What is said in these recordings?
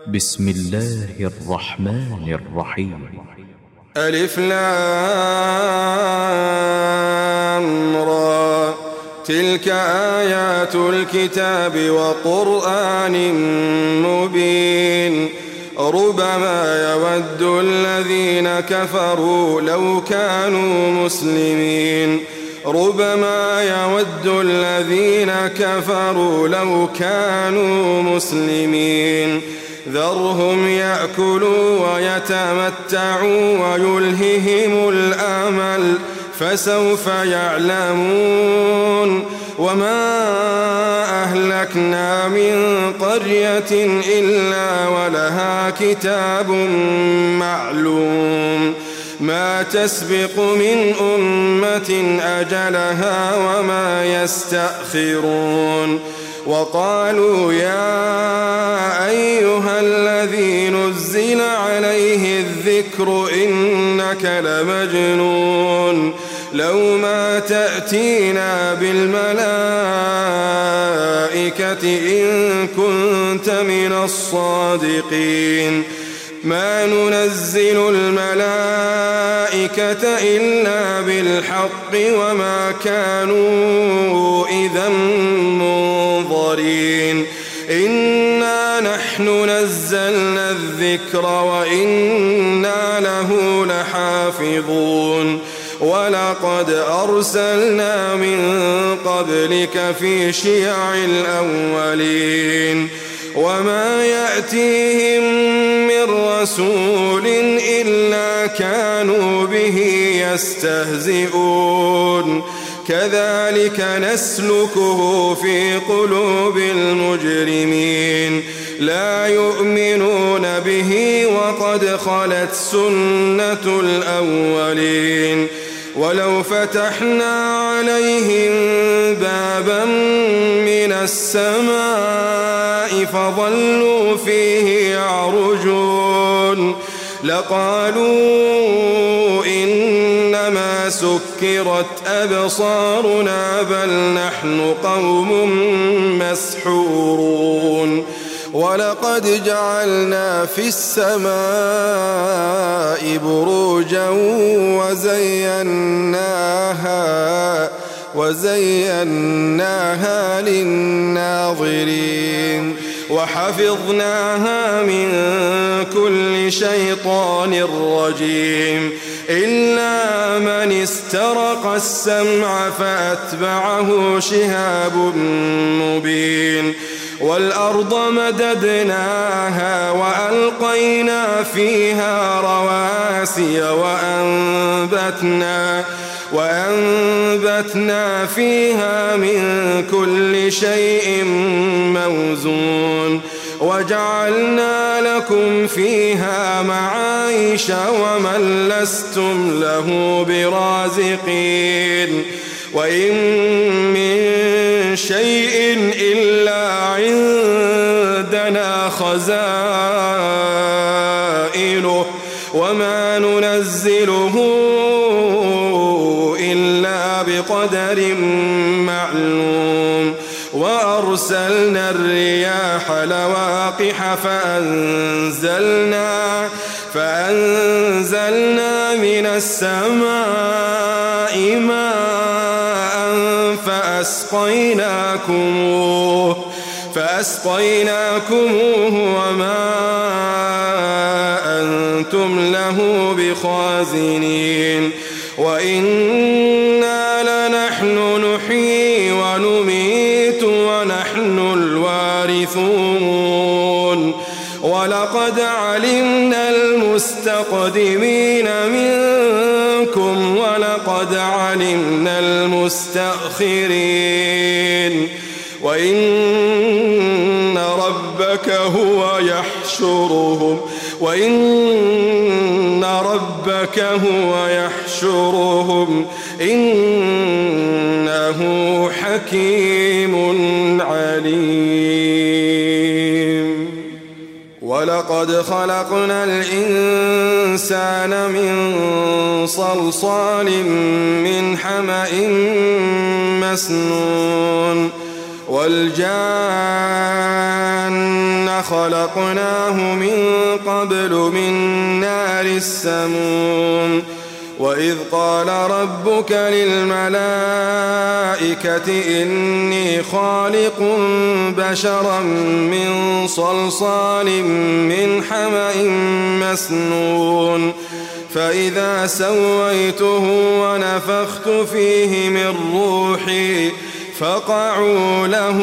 بسم الله الرحمن الرحيم. ألف لام را، تلك آيات الكتاب وقرآن مبين. ربما يود الذين كفروا لو كانوا مسلمين. ربما يود الذين كفروا لو كانوا مسلمين. ذرهم يأكلوا ويتمتعوا ويلههم الأمل، فسوف يعلمون. وما أهلكنا من قرية إلا ولها كتاب معلوم، ما تسبق من أمة أجلها وما يستأخرون. وقالوا يا أيها الذي نزل عليه الذكر إنك لمجنون، لو ما تأتينا بالملائكة إن كنت من الصادقين. ما ننزل الملائكة إلا بالحق وما كانوا إذا منظرين. إنا نحن نزلنا الذكر وإنا له لحافظون. ولقد أرسلنا من قبلك في شيع الأولين، وما يأتيهم من رسول إلا كانوا به يستهزئون. كذلك نسلكه في قلوب المجرمين، لا يؤمنون به وقد خلت سنة الأولين. ولو فتحنا عليهم بابا من السماء فظلوا فيه يعرجون لقالوا إنما سكرت أبصارنا بل نحن قوم مسحورون. ولقد جعلنا في السماء بروجا وزيناها للناظرين وحفظناها من كل شيطان رجيم إلا من استرق السمع فأتبعه شهاب مبين. والأرض مددناها وألقينا فيها رواسي وأنبتنا فيها من كل شيء موزون. وجعلنا لكم فيها معايش ومن لستم له برازقين. وإن من شيء إلا عندنا خزائنه وما ننزله إلا بقدر معلوم. وأرسلنا الرياح لواقح فأنزلنا من السماء ماء فأسقيناكموه وما أنتم له بخازنين. وإنا لنحن نحيي ونميت ونحن الوارثون. ولقد علمنا المستقدمين منكم ولقد علمنا المستأخرين. وإن ربك هو يحشرهم إنه حكيم عليم. ولقد خلقنا الإنسان من صلصال من حمأ مسنون والجان خلقناه من قبل من نار السموم وإذ قال ربك للملائكة إني خالق بشرا من صلصال من حمأ مسنون فإذا سويته ونفخت فيه من روحي فقعوا له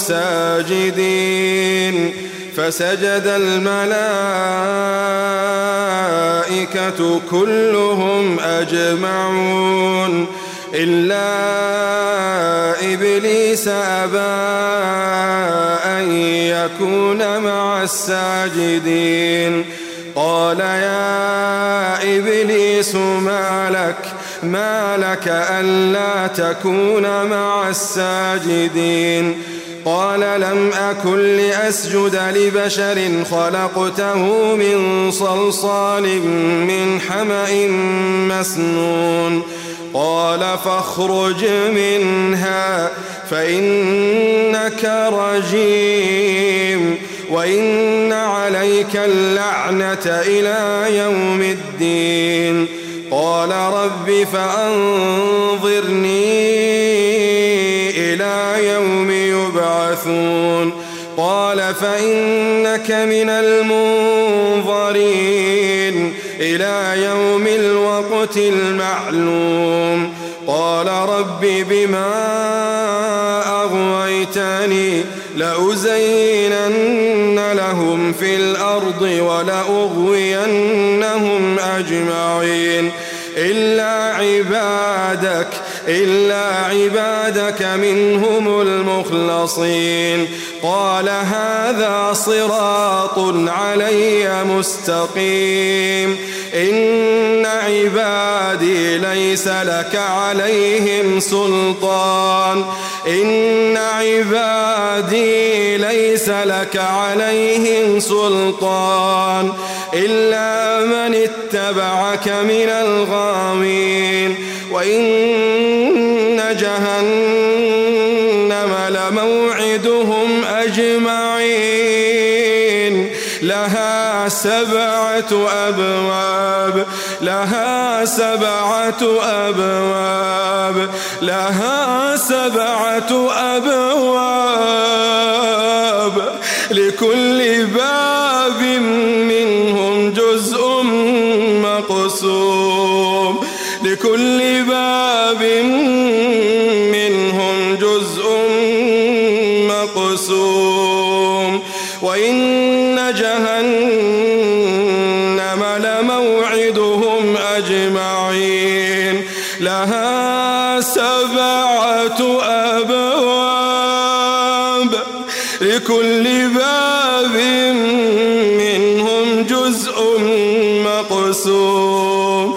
ساجدين فسجد الملائكة كلهم أجمعون إلا إبليس أبى أن يكون مع الساجدين قال يا إبليس ما لك ألا تكون مع الساجدين قال لم أكن لأسجد لبشر خلقته من صلصال من حمأ مسنون قال فاخرج منها فإنك رجيم وإن عليك اللعنة إلى يوم الدين قال رب فأنظرني إلى يوم يبعثون قال فإنك من المنظرين إلى يوم الوقت المعلوم قال رب بما أغويتني لأزينن لهم في الأرض ولأغوينهم أجمعين إلا عبادك منهم المخلصين قال هذا صراط علي مستقيم إن عبادي ليس لك عليهم سلطان إلا من اتبعك من الغاوين وإن جهنم لموعدهم أجمعين لها سبعة أبواب لكل باب منهم جزء مقسوم وإن جهنم لموعدهم أجمعين لها سبعة أبواب لكل باب منهم جزء مقسوم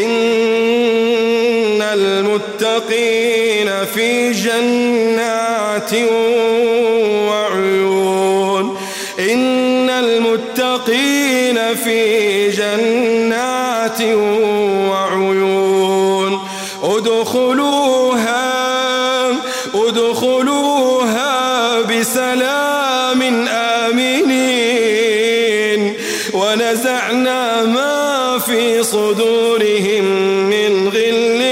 إن المتقين في جنات وعيون ادخلوها بسلام آمنين ونزعنا ما في صدورهم من غل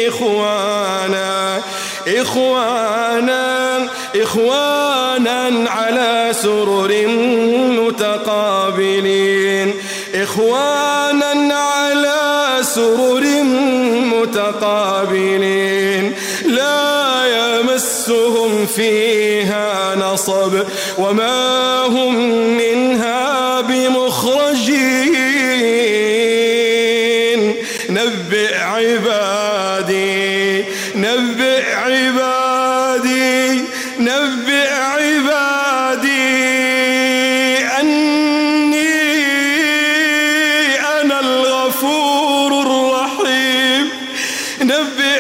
إخوانا على سرر متقابلين لا يمسهم فيها نصب وما هم منها بمخرجين نبئ عبادي أني أنا الغفور الرحيم نبئ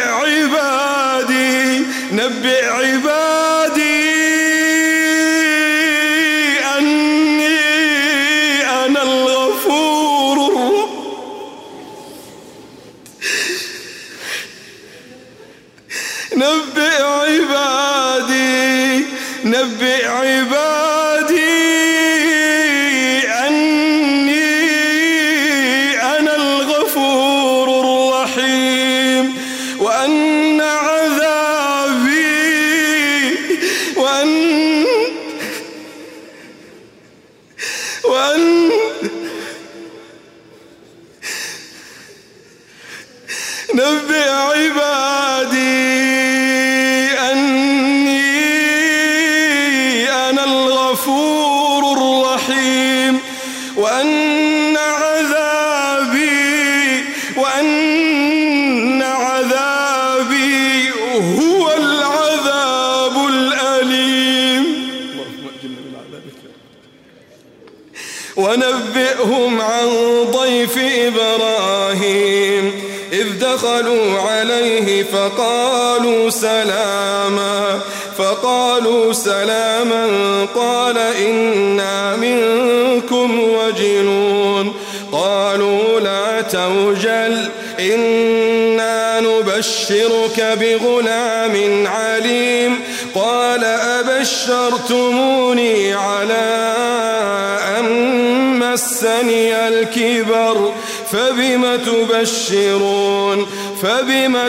عبادي أني أنا الغفور الرحيم نبئ وأن عذابي هو العذاب الأليم. اللهم أجرنا من عذابك. ونبئهم عن ضيف إبراهيم إذ دخلوا عليه فقالوا سلاما قال إنا منكم وجلون. قالوا لا توجل إنا نبشرك بغلام عليم. قال أبشرتموني على أن مسني الكبر فبم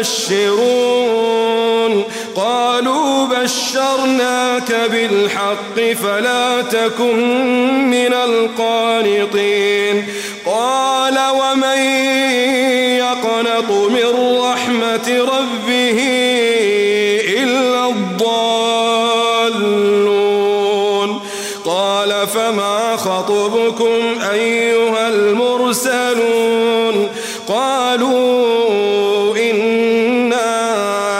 تبشرون. قالوا بشرناك بالحق فلا تكن من القانطين. قال ومن يقنط من رحمة ربه إلا الضالون. قال فما خطبكم أيها المرسلون؟ قالوا إنا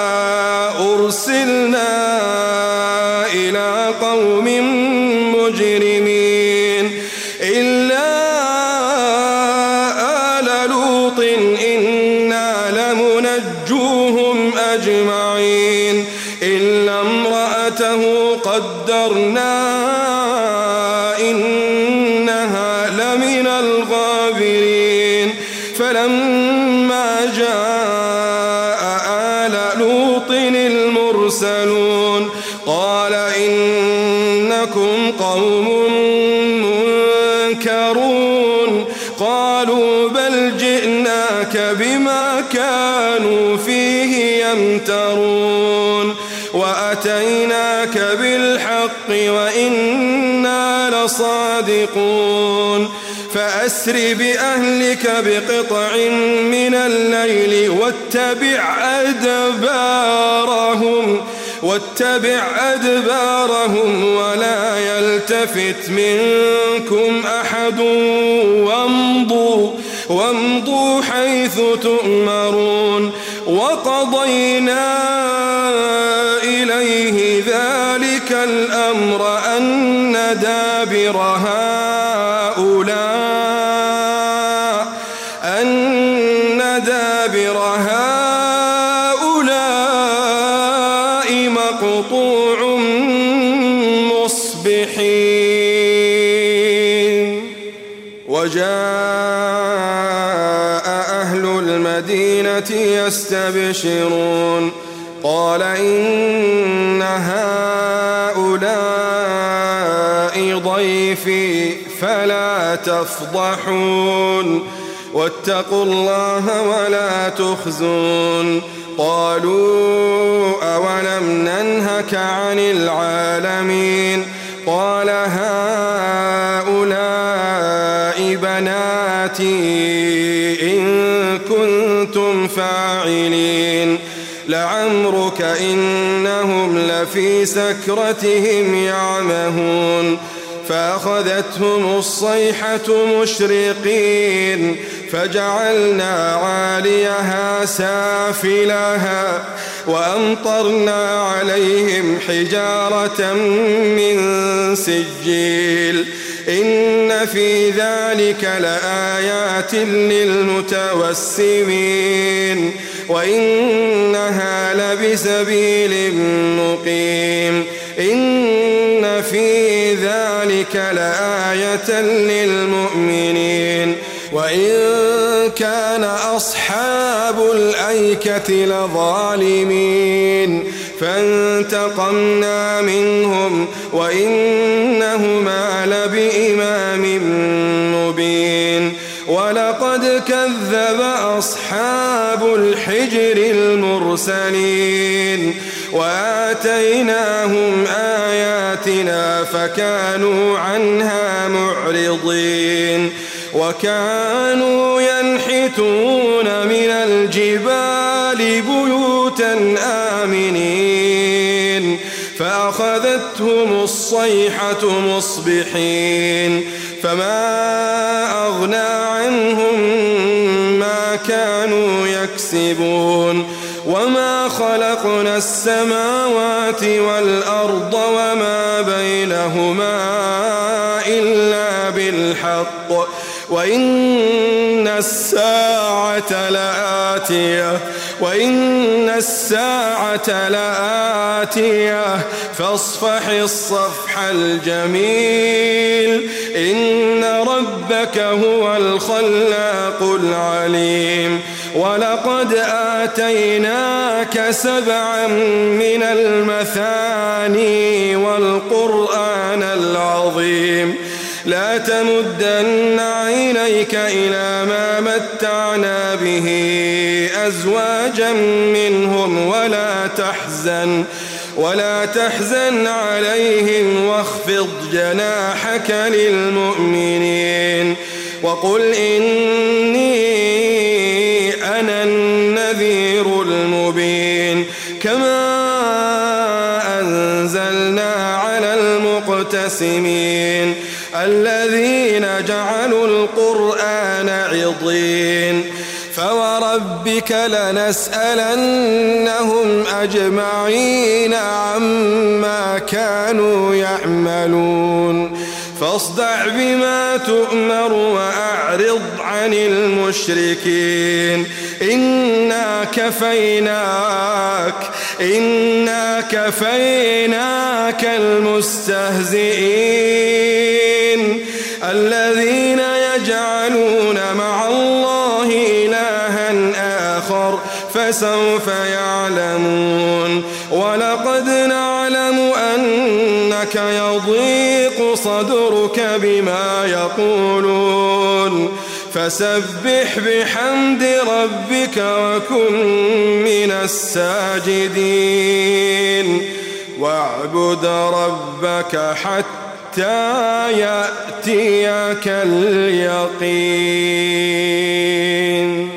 أرسلنا إلى قوم مجرمين إلا آل لوط إنا لمنجوهم أجمعين إلا امرأته قدرنا إنها لمن الغابرين. فلما جاء آل لوط المرسلون قال إنكم قوم منكرون. قالوا بل جئناك بما كانوا فيه يمترون وأتيناك بالحق وإنا لصادقون. فأسر بأهلك بقطع من الليل واتبع أدبارهم ولا يلتفت منكم أحد وامضوا حيث تؤمرون. وقضينا إليه ذلك الأمر أن دابر هؤلاء مقطوع مصبحين. وجاء أهل المدينة يستبشرون قال إن هؤلاء ضيفي فلا تفضحون واتقوا الله ولا تخزون. قالوا أولم ننهك عن العالمين؟ قال هؤلاء بناتي إن كنتم فاعلين. لعمرك إنهم لفي سكرتهم يعمهون. فأخذتهم الصيحة مشرقين فجعلنا عاليها سافلها وأمطرنا عليهم حجارة من سجيل. إن في ذلك لآيات للمتوسمين وإنها لبسبيل مقيم. إن في ذلك لآية للمؤمنين. وإن كان أصحاب الأيكة لظالمين فانتقمنا منهم وإنهما لبإمام مبين. ولقد كذب أصحاب الحجر المرسلين وآتيناهم آياتنا فكانوا عنها معرضين. وكانوا ينحتون من الجبال بيوتا آمنين فأخذتهم الصيحة مصبحين فما أغنى عنهم ما كانوا يكسبون وما خلقنا السماوات والأرض وما بينهما إلا بالحق وإن الساعة لآتية فاصفح الصفح الجميل إن ربك هو الخلاق العليم ولقد آتيناك 7 من المثاني والقرآن العظيم لا تمدن عينيك إلى ما متعنا به أزواجا منهم ولا تحزن عليهم واخفض جناحك للمؤمنين وقل إني أنا النذير المبين كما أنزلنا على المقتسمين الذين جعلوا القرآن عضين فوربك لنسألنهم أجمعين عما كانوا يعملون فاصدع بما تؤمر وأعرض عن المشركين إنا كفيناك المستهزئين الذين يجعلون مع الله إلها آخر فسوف يعلمون ولقد نعلم أنك يضيق صدرك بما يقولون فسبح بحمد ربك وكن من الساجدين واعبد ربك حتى يأتيك اليقين.